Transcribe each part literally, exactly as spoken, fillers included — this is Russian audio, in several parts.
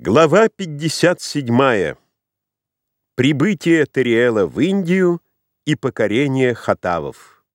Глава пятьдесят седьмая. Прибытие Териэла в Индию и покорение хаттавов.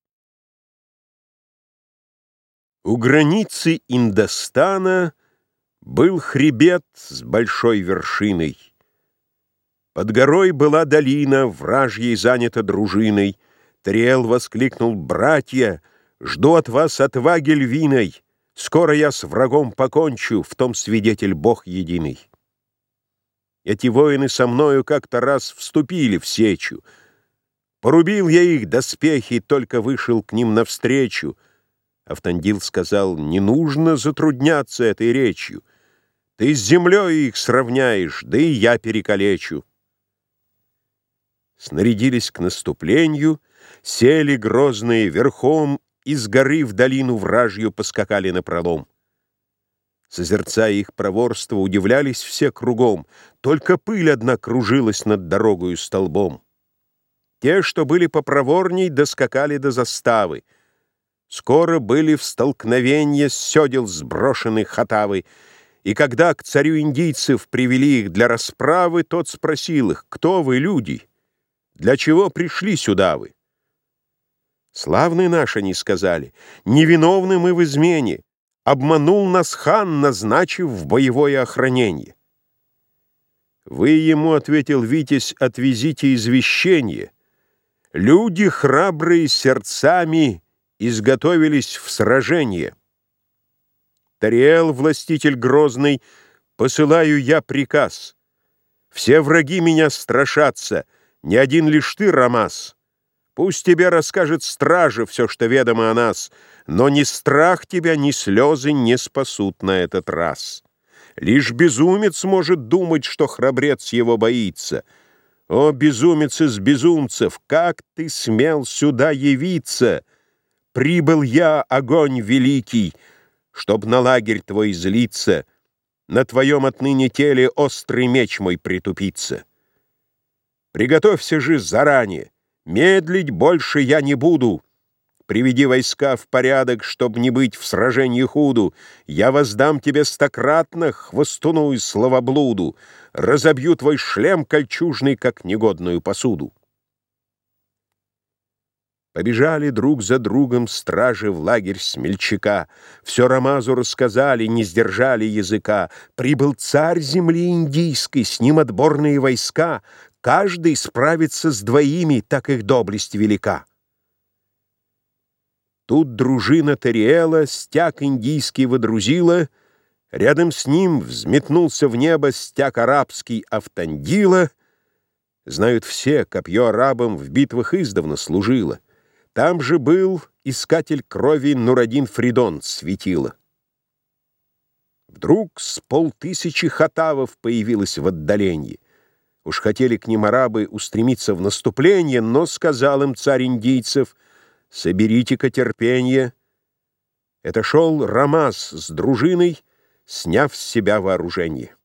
У границы Индостана был хребет с большой вершиной. Под горой была долина, вражьей занята дружиной. Териэл воскликнул: «Братья, жду от вас отваги львиной. Скоро я с врагом покончу, в том свидетель Бог единый». Эти воины со мною как-то раз вступили в сечу. Порубил я их доспехи, только вышел к ним навстречу. Автандил сказал: «Не нужно затрудняться этой речью. Ты с землей их сравняешь, да и я перекалечу». Снарядились к наступлению, сели грозные верхом, и с горы в долину вражью поскакали напролом. Созерцая их проворство, удивлялись все кругом, только пыль одна кружилась над дорогою столбом. Те, что были попроворней, доскакали до заставы. Скоро были в столкновенье с седел сброшены хаттавы, и когда к царю индийцев привели их для расправы, тот спросил их: «Кто вы, люди? Для чего пришли сюда вы?» «Славный наш», — они сказали, — «невиновны мы в измене. Обманул нас хан, назначив в боевое охранение». «Вы ему, — ответил Витязь, — отвезите извещение. Люди, храбрые сердцами, изготовились в сражение. Териэл, властитель грозный, посылаю я приказ. Все враги меня страшатся, не один лишь ты, Рамаз. Пусть тебе расскажет стража все, что ведомо о нас, но ни страх тебя, ни слезы не спасут на этот раз. Лишь безумец может думать, что храбрец его боится. О, безумец из безумцев, как ты смел сюда явиться? Прибыл я, огонь великий, чтоб на лагерь твой злиться, на твоем отныне теле острый меч мой притупится. Приготовься же заранее. Медлить больше я не буду. Приведи войска в порядок, чтоб не быть в сражении худу. Я воздам тебе стократно, хвостуну и словоблуду. Разобью твой шлем кольчужный, как негодную посуду». Побежали друг за другом стражи в лагерь смельчака. Все Рамазу рассказали, не сдержали языка. Прибыл царь земли индийской, с ним отборные войска. Каждый справится с двоими, так их доблесть велика. Тут дружина Териэла стяг индийский водрузила, рядом с ним взметнулся в небо стяг арабский Автандила. Знают все, копье арабам в битвах издавна служило. Там же был искатель крови Нурадин Фридон светило. Вдруг с полтысячи хаттавов появилось в отдалении. Уж хотели к ним арабы устремиться в наступление, но сказал им царь индийцев: «Соберите-ка терпенье». Это шел Рамаз с дружиной, сняв с себя вооружение.